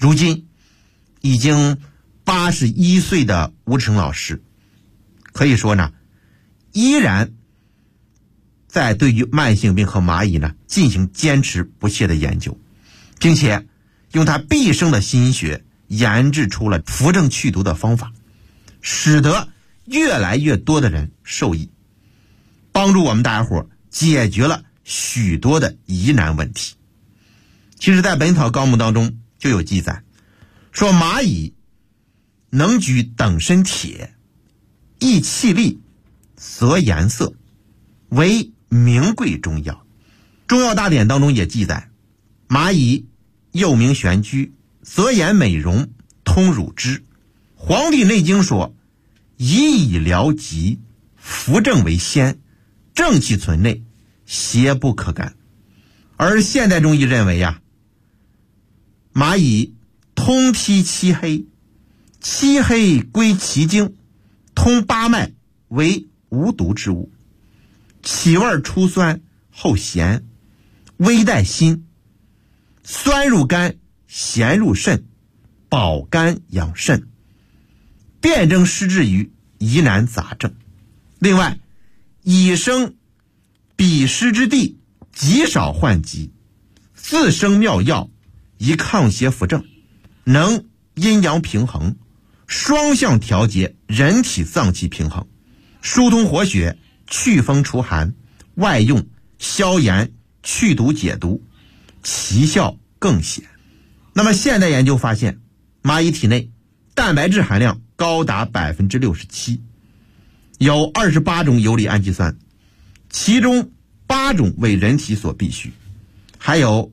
如今已经81岁的吴志诚老师，可以说呢，依然在对于慢性病和蚂蚁呢进行坚持不懈的研究，并且用他毕生的心血研制出了扶正祛毒的方法，使得越来越多的人受益，帮助我们大家伙解决了许多的疑难问题。其实在《本草纲目》当中就有记载，说蚂蚁能举等身铁，益气力，泽颜色，为名贵中药。中药大典当中也记载，蚂蚁又名玄居，泽颜美容，通乳汁。黄帝内经说，以疗疾，扶正为先，正气存内，邪不可干。而现代中医认为呀，蚂蚁通披漆黑，漆黑归其经，通八脉，为无毒之物，起味出酸后咸，微带辛，酸入肝，咸入肾，保肝养肾，辨证施治于疑难杂症。另外，以生彼湿之地，极少患疾，自生妙药，以抗邪扶正，能阴阳平衡，双向调节人体脏器平衡，疏通活血，祛风除寒，外用消炎去毒解毒，奇效更显。那么现代研究发现，蚂蚁体内蛋白质含量高达 67%， 有28种游离氨基酸，其中8种为人体所必需，还有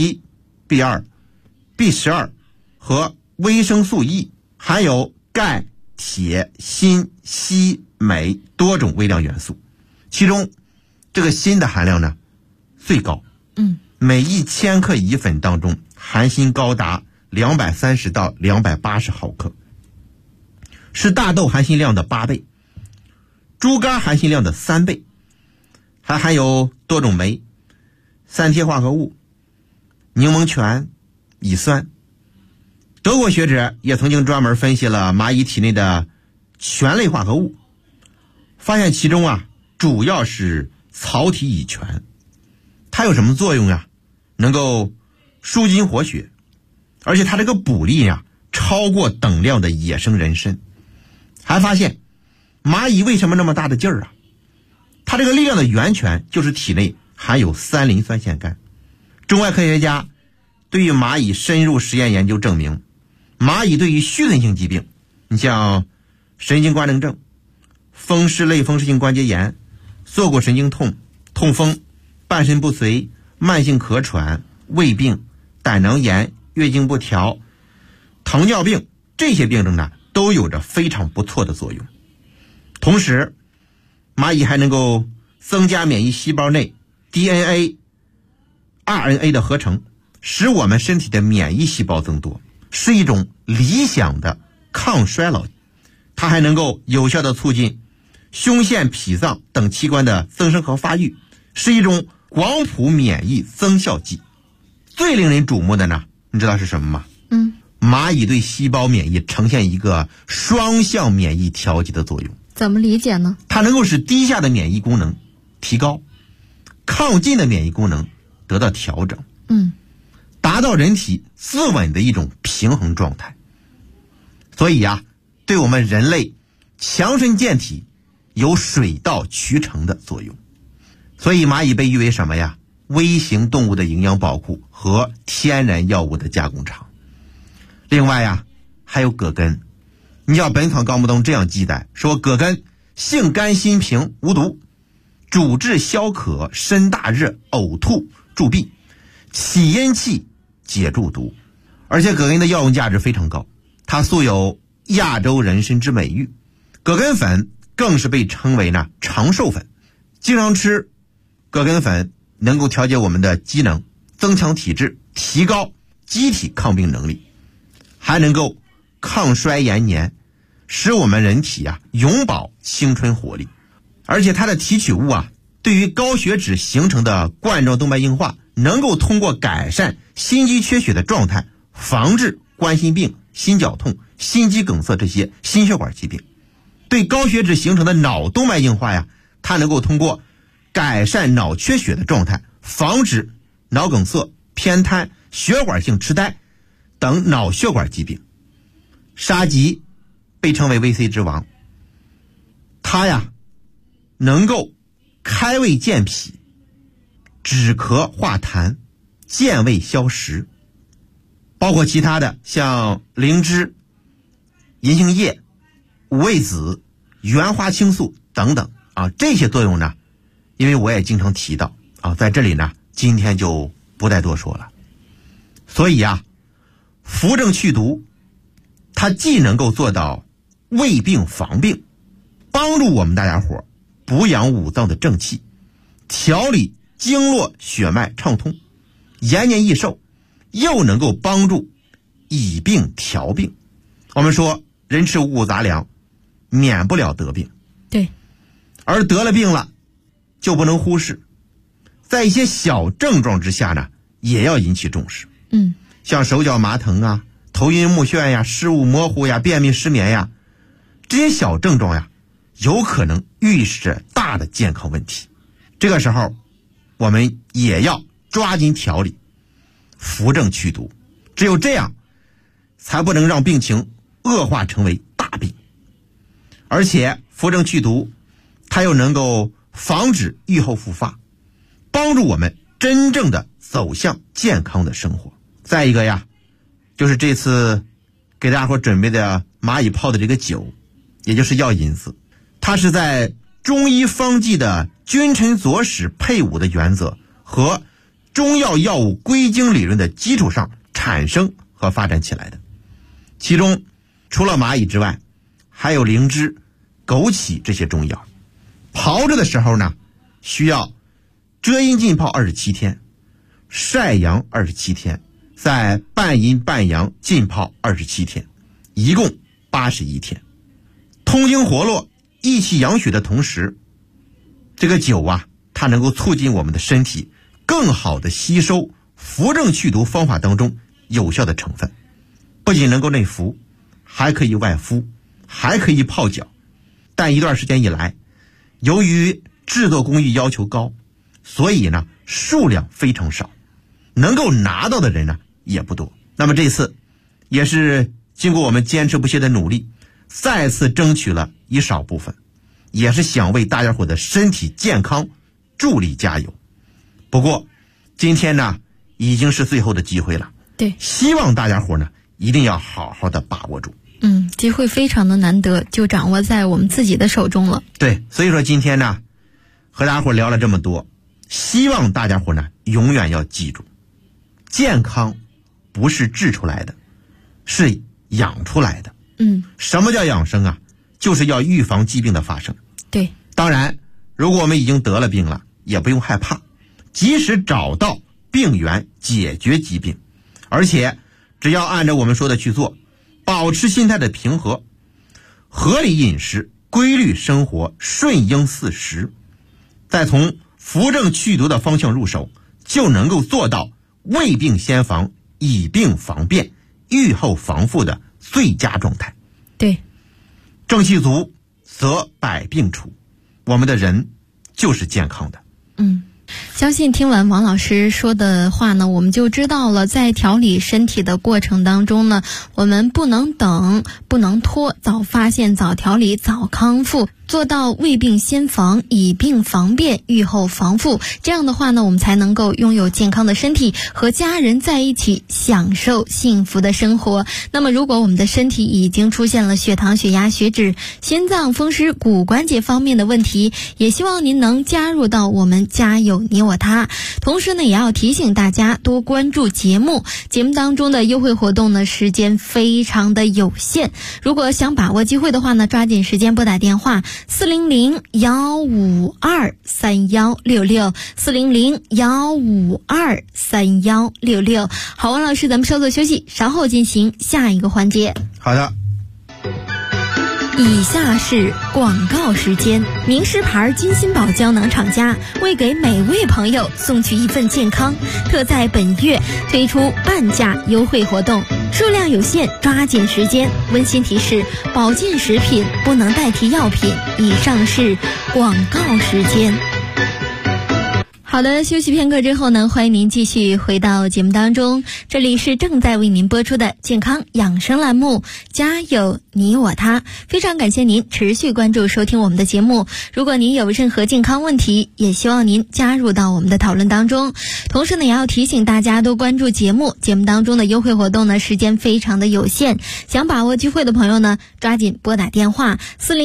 B1、B2、B12 和维生素 E， 含有钙、铁、锌、硒、镁多种微量元素，其中这个锌的含量呢最高，每1000克蚁粉当中含锌高达230到280毫克，是大豆含锌量的8倍，猪肝含锌量的3倍，还含有多种酶、三萜化合物、柠檬醛、乙酸。德国学者也曾经专门分析了蚂蚁体内的醛类化合物，发现其中主要是草体乙醛。它有什么作用呀？能够舒筋活血，而且它这个补力超过等量的野生人参。还发现蚂蚁为什么那么大的劲儿它这个力量的源泉就是体内含有3磷酸腺苷。中外科学家对于蚂蚁深入实验研究证明，蚂蚁对于虚存性疾病，你像神经官能症、风湿类风湿性关节炎、坐骨神经痛、痛风、半身不遂、慢性咳喘、胃病、胆囊炎、月经不调、糖尿病，这些病症呢都有着非常不错的作用。同时，蚂蚁还能够增加免疫细胞内 DNA、RNA 的合成，使我们身体的免疫细胞增多，是一种理想的抗衰老。它还能够有效的促进胸腺、脾脏等器官的增生和发育，是一种广谱免疫增效剂。最令人瞩目的呢，你知道是什么吗？蚂蚁对细胞免疫呈现一个双向免疫调节的作用。 怎么理解呢？ 它能够使低下的免疫功能提高，亢进的免疫功能得到调整，达到人体自稳的一种平衡状态。所以对我们人类强身健体有水到渠成的作用。所以蚂蚁被誉为什么呀？微型动物的营养宝库和天然药物的加工厂。另外还有葛根。你像《本草纲目》中这样记载说，葛根性甘辛平，无毒，主治消渴、身大热、呕吐、助闭，起阴气，解中毒。而且葛根的药用价值非常高，它素有亚洲人参之美誉。葛根粉更是被称为长寿粉。经常吃葛根粉能够调节我们的机能，增强体质，提高机体抗病能力，还能够抗衰延年，使我们人体永葆青春活力。而且它的提取物对于高血脂形成的冠状动脉硬化，能够通过改善心肌缺血的状态，防治冠心病、心绞痛、心肌梗塞这些心血管疾病。对高血脂形成的脑动脉硬化呀，它能够通过改善脑缺血的状态，防止脑梗塞、偏瘫、血管性痴呆等脑血管疾病。沙棘被称为 VC 之王，它呀能够开胃健脾、止咳化痰、健胃消食，包括其他的像灵芝、银杏叶、五味子、原花青素等等啊，这些作用呢，因为我也经常提到啊，在这里呢今天就不再多说了。所以啊，扶正祛毒它既能够做到胃病防病，帮助我们大家伙补养五脏的正气，调理经络血脉畅通，延年益寿，又能够帮助以病调病。我们说人吃五谷杂粮免不了得病， 对， 而得了病了就不能忽视，在一些小症状之下呢也要引起重视。像手脚麻疼啊、头晕目眩呀、视物模糊呀、便秘失眠呀，这些小症状呀有可能预示着大的健康问题。这个时候我们也要抓紧调理，扶正祛毒，只有这样才不能让病情恶化成为大病。而且扶正祛毒它又能够防止预后复发，帮助我们真正的走向健康的生活。再一个呀，就是这次给大家伙准备的蚂蚁泡的这个酒，也就是药引子，它是在中医方剂的君臣佐使配伍的原则和中药药物归经理论的基础上产生和发展起来的。其中除了蚂蚁之外，还有灵芝、枸杞这些中药。泡着的时候呢，需要遮阴浸泡27天，晒阳27天，再半阴半阳浸泡27天，一共81天。通经活络、益气养血的同时，这个酒啊，它能够促进我们的身体更好的吸收扶正祛毒方法当中有效的成分，不仅能够内服，还可以外敷，还可以泡脚。但一段时间以来，由于制作工艺要求高，所以呢数量非常少，能够拿到的人呢也不多。那么这次也是经过我们坚持不懈的努力，再次争取了一少部分，也是想为大家伙的身体健康助力加油。不过今天呢已经是最后的机会了， 对， 希望大家伙呢一定要好好的把握住。 机会非常的难得，就掌握在我们自己的手中了。 对，所以说今天呢和大家伙聊了这么多，希望大家伙呢永远要记住，健康不是治出来的，是养出来的。什么叫养生啊？就是要预防疾病的发生。 对， 当然如果我们已经得了病了，也不用害怕，及时找到病源，解决疾病。而且只要按照我们说的去做，保持心态的平和，合理饮食，规律生活，顺应四时，再从扶正祛毒的方向入手，就能够做到未病先防，以病防变，预后防复的最佳状态。 对， 正气足则百病除，我们的人就是健康的。 相信听完王老师说的话呢，我们就知道了，在调理身体的过程当中呢，我们不能等，不能拖，早发现，早调理，早康复，做到未病先防，以病防变，预后防复。这样的话呢，我们才能够拥有健康的身体，和家人在一起享受幸福的生活。那么如果我们的身体已经出现了血糖、血压、血脂、心脏、风湿、骨关节方面的问题，也希望您能加入到我们家有你我他。同时呢，也要提醒大家多关注节目当中的优惠活动呢，时间非常的有限。如果想把握机会的话呢，抓紧时间拨打电话400-152-3166 400-152-3166。好，王老师，咱们稍作休息，稍后进行下一个环节。 好的。 以下是广告时间。名师牌金锌宝胶囊厂家为给每位朋友送去一份健康，特在本月推出半价优惠活动，数量有限，抓紧时间。温馨提示：保健食品不能代替药品。以上是广告时间。好的，休息片刻之后呢，欢迎您继续回到节目当中，这里是正在为您播出的健康养生栏目，家有你我他。非常感谢您持续关注收听我们的节目，如果您有任何健康问题，也希望您加入到我们的讨论当中。同时呢，也要提醒大家多关注节目当中的优惠活动呢，时间非常的有限，想把握机会的朋友呢，抓紧拨打电话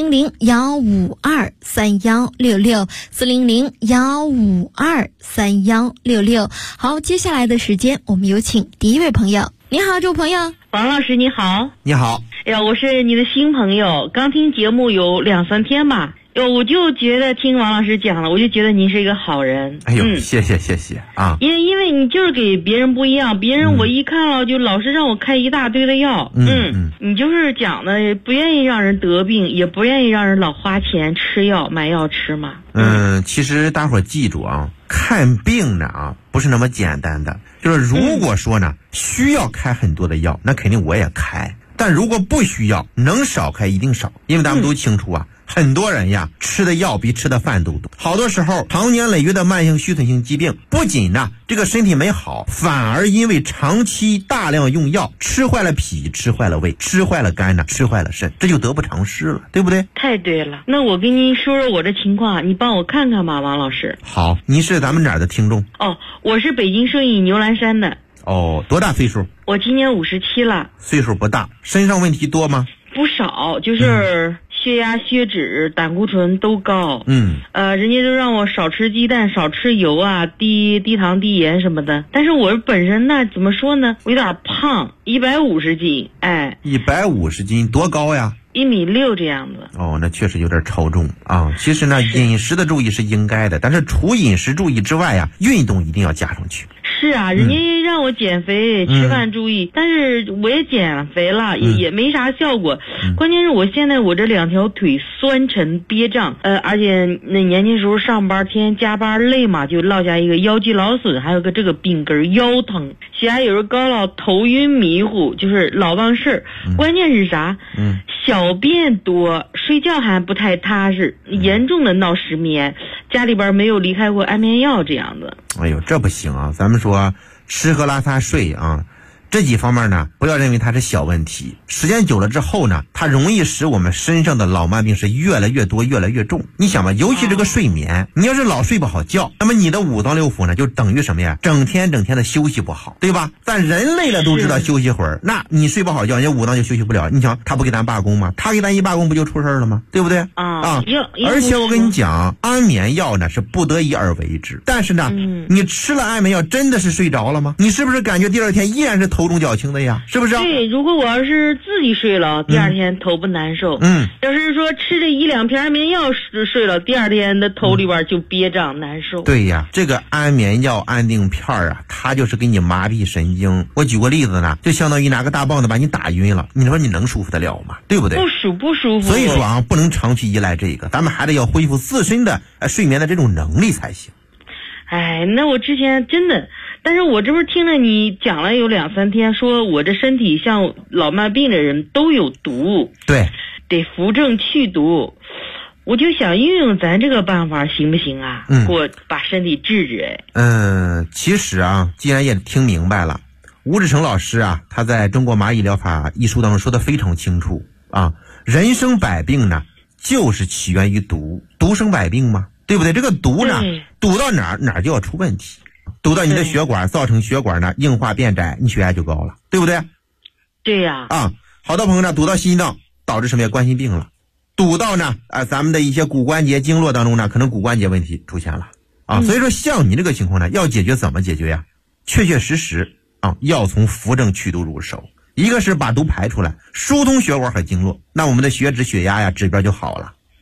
400-152-3166，400-152-3166。好，接下来的时间我们有请第一位朋友。你好，这位朋友。 王老师你好。 你好。 哎呀，我是你的新朋友，刚听节目有2-3天吧。我就觉得听王老师讲了，我就觉得您是一个好人。 哎呦，谢谢啊。 因为你就是给别人不一样，别人我一看了就老是让我开一大堆的药。你就是讲的不愿意让人得病，也不愿意让人老花钱吃药买药吃嘛。 其实大伙儿记住啊，看病呢不是那么简单的，就是如果说呢需要开很多的药，那肯定我也开，但如果不需要，能少开一定少，因为咱们都清楚啊。很多人呀，吃的药比吃的饭都多。好多时候，长年累月的慢性虚损性疾病，不仅呢这个身体没好，反而因为长期大量用药，吃坏了脾，吃坏了胃，吃坏了肝呢，吃坏了肾，这就得不偿失了，对不对？ 太对了。那我跟您说说我这情况，你帮我看看吧，王老师。 好，你是咱们哪儿的听众？ 我是北京顺义牛栏山的。 多大岁数？我今年57了。 岁数不大，身上问题多吗？ 不少，就是血压、血脂、胆固醇都高。人家就让我少吃鸡蛋，少吃油啊，低糖低盐什么的。但是我本身呢，怎么说呢，我有点胖，150斤。 150斤多高呀 ？1.6米这样子。 那确实有点超重啊。其实呢，饮食的注意是应该的，但是除饮食注意之外呀，运动一定要加上去。 是啊，人家让我减肥，吃饭注意，但是我也减肥了，也没啥效果。关键是我现在我这2条腿酸沉憋胀，而且那年轻时候上班天天加班累嘛，就落下一个腰肌劳损，还有个这个病根腰疼，血压有时候高了，头晕迷糊，就是老忘事儿。关键是啥？小便多，睡觉还不太踏实，严重的闹失眠，家里边没有离开过安眠药这样子。 哎呦，这不行啊！咱们说吃喝拉撒睡啊，这几方面呢，不要认为它是小问题，时间久了之后呢，它容易使我们身上的老慢病是越来越多，越来越重。你想吧，尤其这个睡眠，你要是老睡不好觉，那么你的五脏六腑呢，就等于什么呀？整天的休息不好，对吧？但人累了都知道休息会儿，那你睡不好觉，人家五脏就休息不了。你想，他不给咱罢工吗？他给咱一罢工，不就出事了吗？对不对？而且我跟你讲，安眠药呢是不得已而为之，但是呢，你吃了安眠药真的是睡着了吗？你是不是感觉第二天依然是头重脚轻的呀？是不是？ 对，如果我要是自己睡了，第二天头不难受。要是说吃这1-2片安眠药睡了，第二天的头里边就憋胀难受。 对呀，这个安眠药安定片啊，它就是给你麻痹神经。我举个例子呢，就相当于拿个大棒子把你打晕了，你说你能舒服得了吗？对不对？ 不舒服。 所以说啊，不能长期依赖这个，咱们还得要恢复自身的睡眠的这种能力才行。 那我之前真的，但是我这不是听了你讲了有2-3天，说我这身体像老慢病的人都有毒， 对， 得扶正去毒。我就想运用咱这个办法行不行啊？给我把身体治治。 其实啊，既然也听明白了，吴志成老师啊，他在中国蚂蚁疗法一书当中说的非常清楚啊，人生百病呢，就是起源于毒，毒生百病嘛，对不对？这个毒呢，堵到哪儿就要出问题，堵到你的血管，造成血管呢硬化变窄，你血压就高了，对不对？ 对呀。 好多朋友呢堵到心脏，导致什么呀？冠心病了。堵到呢咱们的一些骨关节经络当中呢，可能骨关节问题出现了所以说像你这个情况呢，要解决怎么解决呀？确确实实要从扶正祛毒入手。一个是把毒排出来，疏通血管和经络，那我们的血脂血压呀指标就好了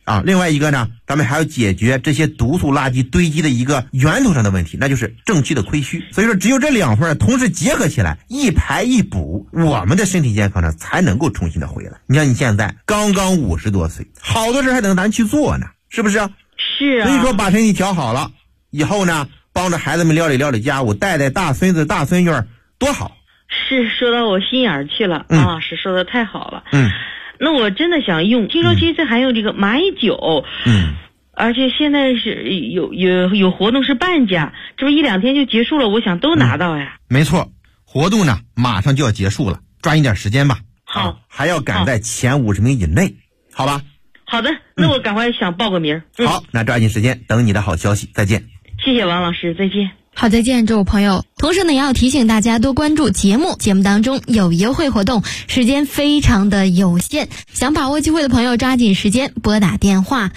啊。另外一个呢，咱们还要解决这些毒素垃圾堆积的一个源头上的问题，那就是正气的亏虚。所以说只有这两份同时结合起来，一排一补，我们的身体健康呢才能够重新的回来。你看你现在刚刚50多岁，好多事还等咱去做呢，是不是？ 是啊。 所以说把身体调好了以后呢，帮着孩子们料理家务，带大孙子大孙女多好。 是说到我心眼儿去了啊，是说的太好了。那我真的想用，听说其实还有这个蚂蚁酒，而且现在是有活动是半价，这不1、2天就结束了，我想都拿到呀。 没错，活动呢马上就要结束了，抓紧点时间吧。 好， 还要赶在前50名以内，好吧？ 好的，那我赶快想报个名。 好，那抓紧时间，等你的好消息，再见。 谢谢王老师，再见。 好，再见，这位朋友。同时呢，也要提醒大家多关注节目当中有优惠活动，时间非常的有限，想把握机会的朋友抓紧时间拨打电话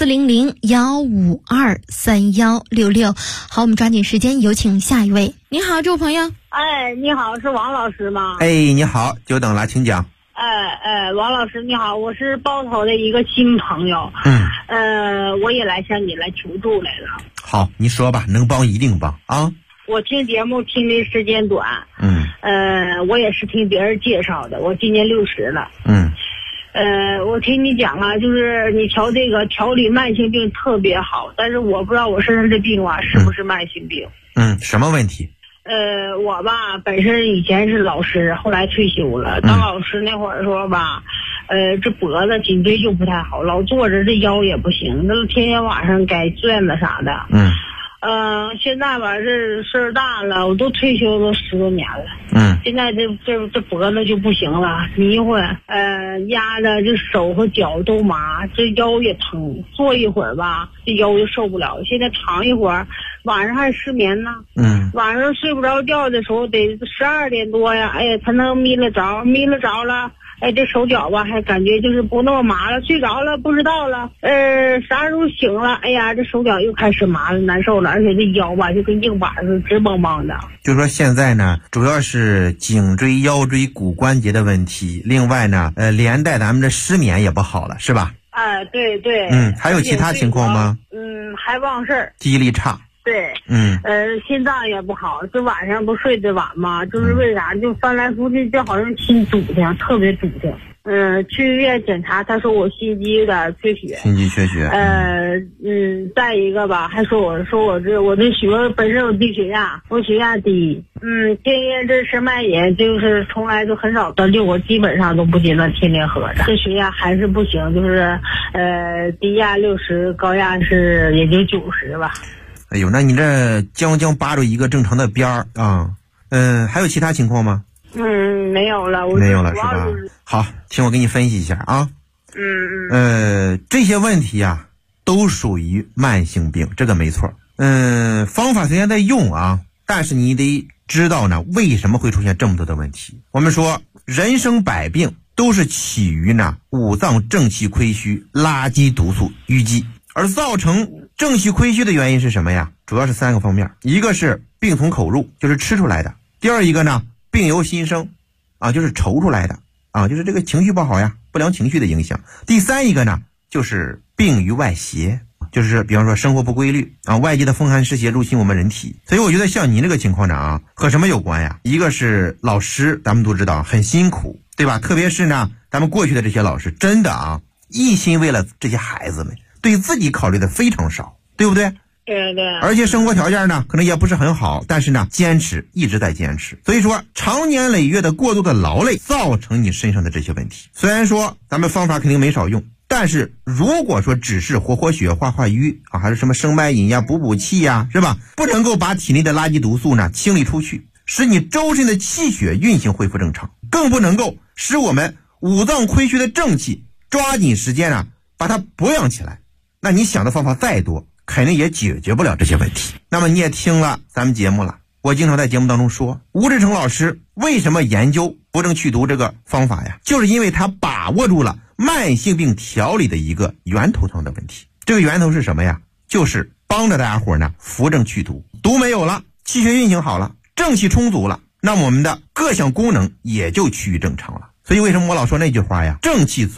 400-152-3166。好，我们抓紧时间有请下一位。你好，这位朋友。 哎，你好，是王老师吗？ 哎，你好，久等了，请讲。 王老师你好，我是包头的一个新朋友。我也向你来求助来了。 好，你说吧，能帮一定帮啊。 我听节目听的时间短，我也是听别人介绍的，我今年60了。我听你讲了，就是你调理慢性病特别好，但是我不知道我身上这病是不是慢性病。 什么问题？ 我吧本身以前是老师，后来退休了。当老师那会儿说吧，这脖子颈椎就不太好，老坐着这腰也不行，那天天晚上改卷子啥的。现在吧这事儿大了，我都退休都10多年了。现在这脖子就不行了，迷混，压的这手和脚都麻，这腰也疼，坐一会儿吧这腰就受不了，现在躺一会儿晚上还失眠呢。晚上睡不着觉的时候得12点多呀，哎呀才能眯了着了，哎，这手脚吧还感觉就是不那么麻了，睡着了不知道了，啥时候醒了，哎呀这手脚又开始麻了，难受了，而且这腰吧就跟硬板似的直邦邦的。 就说现在呢主要是颈椎腰椎骨关节的问题，另外呢连带咱们的失眠也不好了，是吧？ 对。 还有其他情况吗？ 还忘事儿， 记忆力差。 对。心脏也不好，这晚上不睡得晚吗？就是为啥就翻来覆去就好像心堵挺，特别堵挺。去医院检查，他说我心肌有点缺血。 心肌缺血。 再一个吧，还说我这血本身有低血压，我血压低。天天这生脉饮就是从来就很少得病，我基本上都不经常天天喝着。这血压还是不行，就是低压60，高压是也就90吧。 哎呦，那你这将扒着一个正常的边儿啊。还有其他情况吗？ 没有了， 没有了是吧？好，听我给你分析一下啊。这些问题啊都属于慢性病，这个没错。方法虽然在用啊，但是你得知道呢为什么会出现这么多的问题。我们说人生百病都是起于呢五脏正气亏虚，垃圾毒素淤积，而造成正气亏虚的原因是什么呀？主要是3个方面，一个是病从口入，就是吃出来的；第二一个呢，病由心生，就是愁出来的，就是这个情绪不好呀，不良情绪的影响；第三一个呢，就是病于外邪，就是比方说生活不规律外界的风寒湿邪入侵我们人体。所以我觉得像您这个情况呢和什么有关呀？一个是老师，咱们都知道很辛苦，对吧？特别是呢咱们过去的这些老师真的一心为了这些孩子们，对自己考虑的非常少，对不对？ 对。 而且生活条件呢可能也不是很好，但是呢坚持，一直在坚持。所以说长年累月的过度的劳累造成你身上的这些问题。虽然说咱们方法肯定没少用，但是如果说只是活血化瘀还是什么生脉饮呀补气呀，是吧？不能够把体内的垃圾毒素呢清理出去，使你周身的气血运行恢复正常，更不能够使我们五脏亏虚的正气抓紧时间把它补养起来。那你想的方法再多，肯定也解决不了这些问题。那么你也听了咱们节目了，我经常在节目当中说，吴志成老师为什么研究扶正祛毒这个方法呀？就是因为他把握住了慢性病调理的一个源头上的问题。这个源头是什么呀？就是帮着大家伙呢扶正祛毒，毒没有了，气血运行好了，正气充足了，那么我们的各项功能也就趋于正常了。所以为什么我老说那句话呀？正气足，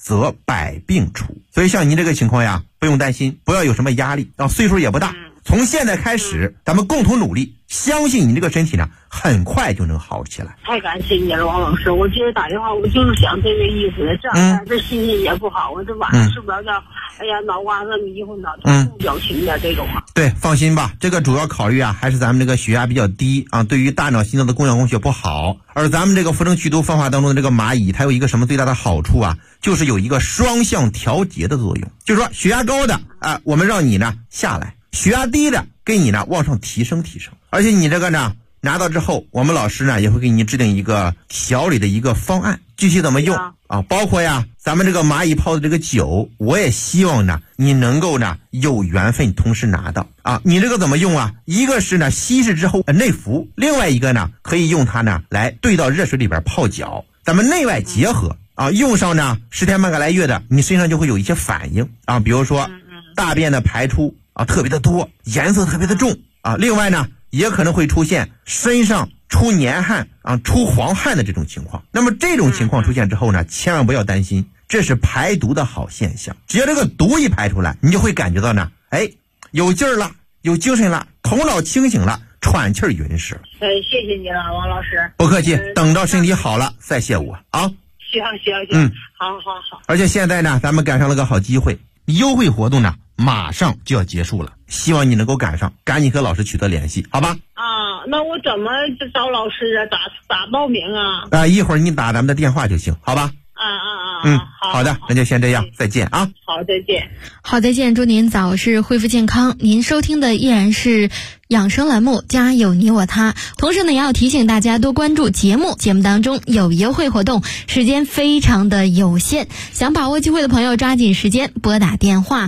则百病除。所以像您这个情况呀，不用担心，不要有什么压力啊，岁数也不大，从现在开始咱们共同努力，相信你这个身体呢很快就能好起来。 太感谢你了，王老师，我今儿打电话我就是想这个意思，这样这心情也不好，我这晚上睡不着觉，哎呀脑瓜子迷糊，脑袋不表情的这种啊。 对，放心吧，这个主要考虑啊还是咱们这个血压比较低啊，对于大脑心脏的供氧供血不好。而咱们这个扶正祛毒方法当中的这个蚂蚁，它有一个什么最大的好处啊，就是有一个双向调节的作用，就是说血压高的我们让你呢下来，血压低的给你呢往上提升。而且你这个呢拿到之后，我们老师呢也会给你制定一个调理的一个方案，具体怎么用啊，包括呀咱们这个蚂蚁泡的这个酒，我也希望呢你能够呢有缘分同时拿到啊。你这个怎么用啊？一个是呢稀释之后内服，另外一个呢可以用它呢来兑到热水里边泡脚，咱们内外结合啊，用上呢10天半个来月的，你身上就会有一些反应啊，比如说大便的排出啊特别的多，颜色特别的重啊，另外呢也可能会出现身上出黏汗啊、出黄汗的这种情况。那么这种情况出现之后呢，千万不要担心，这是排毒的好现象。只要这个毒一排出来，你就会感觉到呢，有劲儿了，有精神了，头脑清醒了，喘气儿匀实。 谢谢你了，王老师。 不客气，等到身体好了再谢我啊。 行，好。 而且现在呢，咱们赶上了个好机会，优惠活动呢马上就要结束了，希望你能够赶上，赶紧和老师取得联系，好吧？ 那我怎么找老师啊？咋报名啊？ 一会儿你打咱们的电话就行，好吧？好的，那就先这样，再见啊！ 好，再见。 好，再见，祝您早日恢复健康。您收听的依然是养生栏目《家有你我他》，同时呢，也要提醒大家多关注节目当中有优惠活动，时间非常的有限，想把握机会的朋友抓紧时间拨打电话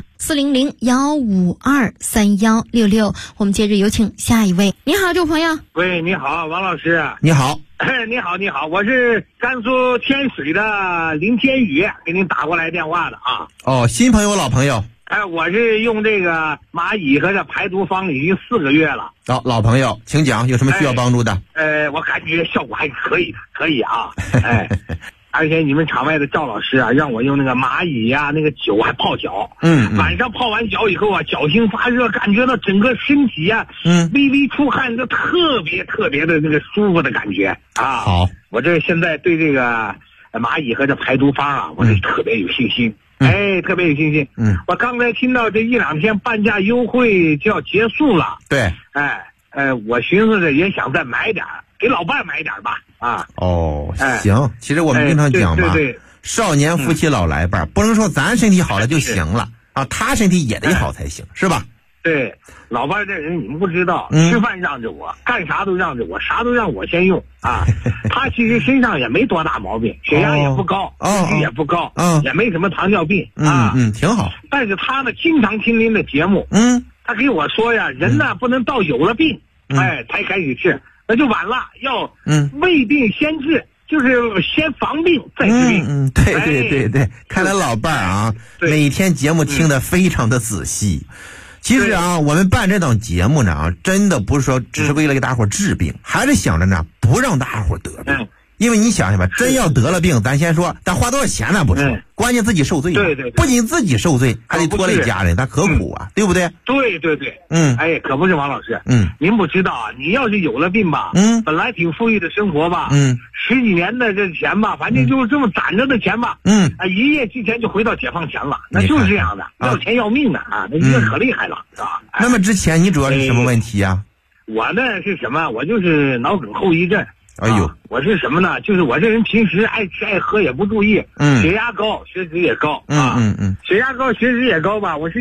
400-152-3166。我们接着有请下一位。你好，这位朋友。 喂，你好，王老师。 你好。 你好，我是甘肃天水的林天宇，给您打过来电话的啊。 哦，新朋友老朋友。 我是用这个蚂蚁和这排毒方已经4个月了。 老朋友，请讲，有什么需要帮助的？ 我感觉效果还可以啊。而且你们场外的赵老师啊，让我用那个蚂蚁呀、那个酒还泡脚。晚上泡完脚以后啊，脚心发热，感觉到整个身体啊，微微出汗，就特别的那个舒服的感觉啊。好，我这现在对这个蚂蚁和这排毒方啊，我是特别有信心。特别有信心。我刚才听到这1-2天半价优惠就要结束了。 对。 我寻思着也想再买点，给老伴买点吧。 行，其实我们经常讲嘛，少年夫妻老来伴，不能说咱身体好了就行了啊，他身体也得好才行，是吧？ 对，老伴这人你们不知道，吃饭让着我，干啥都让着我，啥都让我先用啊。他其实身上也没多大毛病，血压也不高，血脂也不高，也没什么糖尿病啊。 挺好。但是他呢，经常听您的节目，他给我说呀，人呢不能到有了病，才开始治，那就晚了，要未病先治。就是先防病再治病。 对，看来老伴儿啊，每天节目听得非常的仔细。其实啊，我们办这档节目呢真的不是说只是为了给大伙治病，还是想着呢不让大伙得病。因为你想想吧，真要得了病，咱先说，咱花多少钱咱不说，关键自己受罪。对，不仅自己受罪，还得拖累家人，咱可苦啊，对不对？ 对。可不是王老师。您不知道啊，你要是有了病吧，本来挺富裕的生活吧，10几年的这钱吧，反正就是这么攒着的钱吧，一夜之间就回到解放前了，那就是这样的，要钱要命的啊，那这可厉害了，是吧？ 那么之前你主要是什么问题啊？ 我呢是什么？我就是脑梗后遗症。我是什么呢？就是我这人平时爱吃爱喝也不注意，血压高，血脂也高啊。血压高，血脂也高吧。我是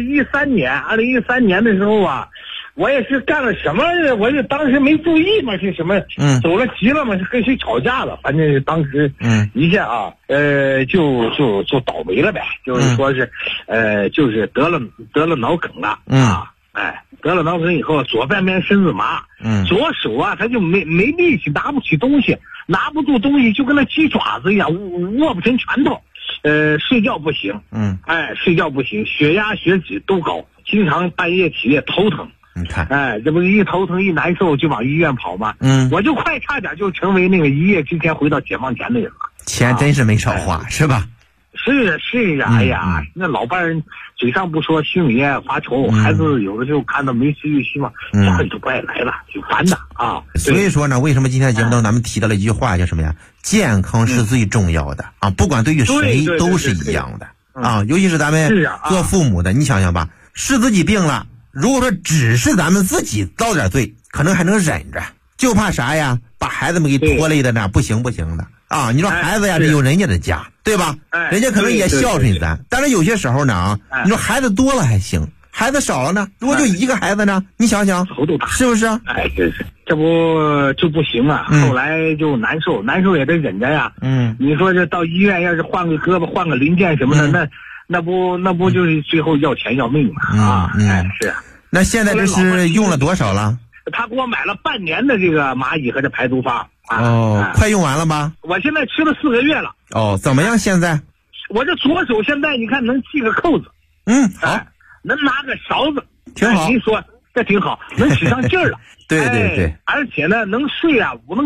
2013年的时候啊，我也是干了什么？我就当时没注意嘛，是什么？走了急了嘛，是跟谁吵架了？反正当时一下啊，就倒霉了呗。就是说是就是得了脑梗了啊。得了脑梗以后，左半边身子麻，左手啊他就没力气，拿不起东西，拿不住东西，就跟那鸡爪子一样，握不成拳头。睡觉不行，睡觉不行，血压血脂都高，经常半夜起夜头疼。 你看， 这不是一头疼一难受就往医院跑吗？我就差点就成为那个一夜之间回到解放前的人了。 钱真是没少花，是吧？ 是啊，哎呀，那老伴儿嘴上不说，心里发愁，孩子有的时候看到没食欲希望，家里就不爱来了，就烦的啊。 所以说呢，为什么今天节目当中咱们提到了一句话，叫什么呀？健康是最重要的啊，不管对于谁都是一样的啊，尤其是咱们做父母的，你想想吧，是自己病了，如果说只是咱们自己遭点罪，可能还能忍着，就怕啥呀？把孩子们给拖累的呢，不行的啊！你说孩子呀，这有人家的家，对吧？人家可能也孝顺咱，但是有些时候呢啊，你说孩子多了还行，孩子少了呢，如果就一个孩子呢，你想想，是不是？ 哎，这不就不行啊！后来就难受也得忍着呀。你说这到医院要是换个胳膊、换个零件什么的，那不就是最后要钱要命嘛？啊，是。 那现在这是用了多少了？ 他给我买了半年的这个蚂蚁和这排毒方快用完了吧？ 我现在吃了4个月了。 怎么样？现在我这左手现在你看能系个扣子， 好， 能拿个勺子， 挺好。 您说这挺好，能使上劲儿了。 对， 而且呢，能睡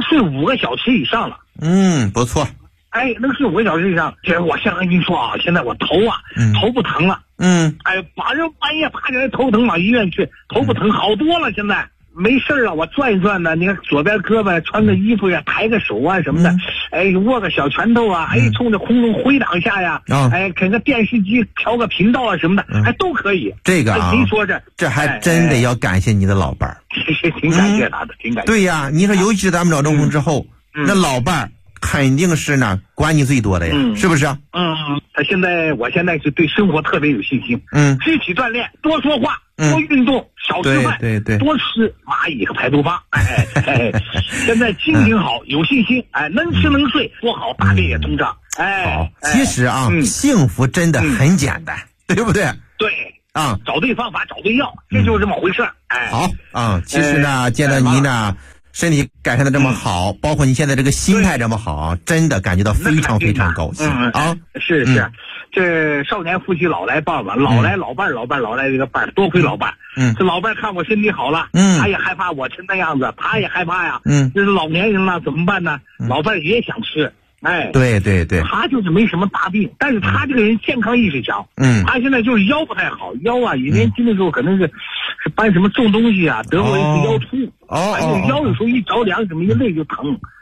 5个小时以上了。 不错。 能睡5个小时以上。这我现在跟你说啊，现在我头头不疼了。把人半夜爬起来头疼，往医院去，头不疼好多了。现在没事了，我转一转呢，你看左边胳膊穿个衣服呀，抬个手啊什么的，握个小拳头啊，冲着空中挥两下呀，啃个电视机调个频道啊什么的，还都可以。 这个您说这还真得要感谢你的老伴儿， 挺感谢他的，挺感谢。 对呀，你说尤其是咱们脑中风之后，那老伴儿肯定是呢管你最多的呀，是不是？ 我现在是对生活特别有信心。肢体锻炼，多说话，多运动，少吃饭， 对， 多吃蚂蚁和排毒方。现在心情好，有信心，能吃能睡，多好，大便也通畅。 好，其实啊，幸福真的很简单，对不对？ 对啊，找对方法，找对药，这就是这么回事。 好啊，其实呢，见到您呢。身体改善的这么好，包括你现在这个心态这么好，真的感觉到非常非常高兴啊！ 是，这少年夫妻老来伴吧，老来老伴这个伴，多亏老伴。这老伴看我身体好了，他也害怕我成那样子，他也害怕呀。这是老年人了，怎么办呢？老伴也想吃。 对， 他就是没什么大病，但是他这个人健康意识强。他现在就是腰不太好，腰啊，以年轻的时候可能是搬什么重东西啊，得过一次腰突。腰有时候一着凉，什么一累就疼。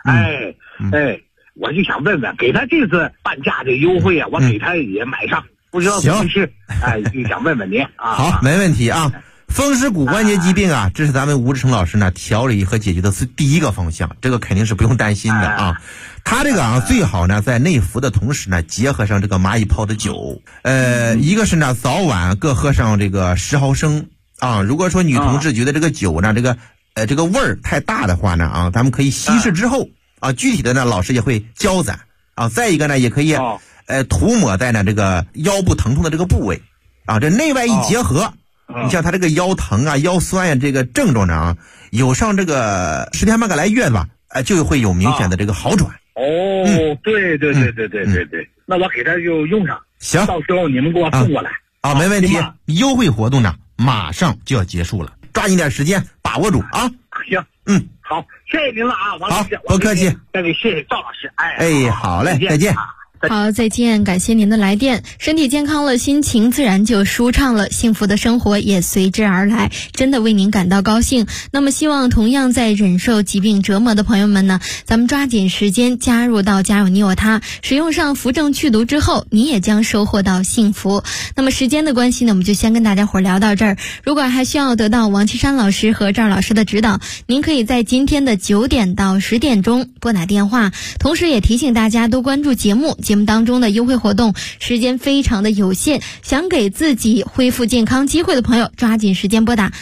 我就想问问，给他这次半价的优惠啊，我给他也买上，不知道怎么吃。就想问问您啊。 好，没问题啊。风湿骨关节疾病啊，这是咱们吴志成老师呢调理和解决的是第一个方向，这个肯定是不用担心的啊。他这个啊最好呢在内服的同时呢结合上这个蚂蚁泡的酒，一个是呢早晚各喝上这个10毫升啊。如果说女同志觉得这个酒呢这个味儿太大的话呢啊，咱们可以稀释之后啊，具体的呢老师也会教咱啊。再一个呢也可以涂抹在呢这个腰部疼痛的这个部位啊，这内外一结合。你像他这个腰疼啊、腰酸呀，这个症状呢啊，有上这个10天半个来月吧，就会有明显的这个好转。 对，那我给他就用上。 行， 到时候你们给我送过来没问题。优惠活动呢马上就要结束了，抓紧点时间把握住啊。 行，好，谢谢您了啊，王老师。 好，不客气。 再给谢谢赵老师。 好嘞，再见。 好，再见，感谢您的来电。身体健康了，心情自然就舒畅了，幸福的生活也随之而来，真的为您感到高兴。那么希望同样在忍受疾病折磨的朋友们呢，咱们抓紧时间加入你我他，使用上扶正祛毒之后，你也将收获到幸福。那么时间的关系呢，我们就先跟大家伙聊到这儿。如果还需要得到王岐山老师和赵老师的指导，您可以在今天的9点到10点钟拨打电话，同时也提醒大家多关注节目当中的优惠活动，时间非常的有限，想给自己恢复健康机会的朋友，抓紧时间拨打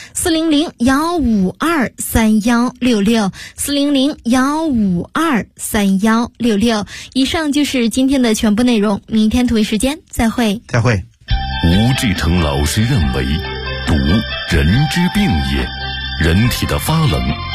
400-152-3166 400-152-3166。以上就是今天的全部内容，明天同一时间再会。 吴志成老师认为，毒人之病也，人体的发冷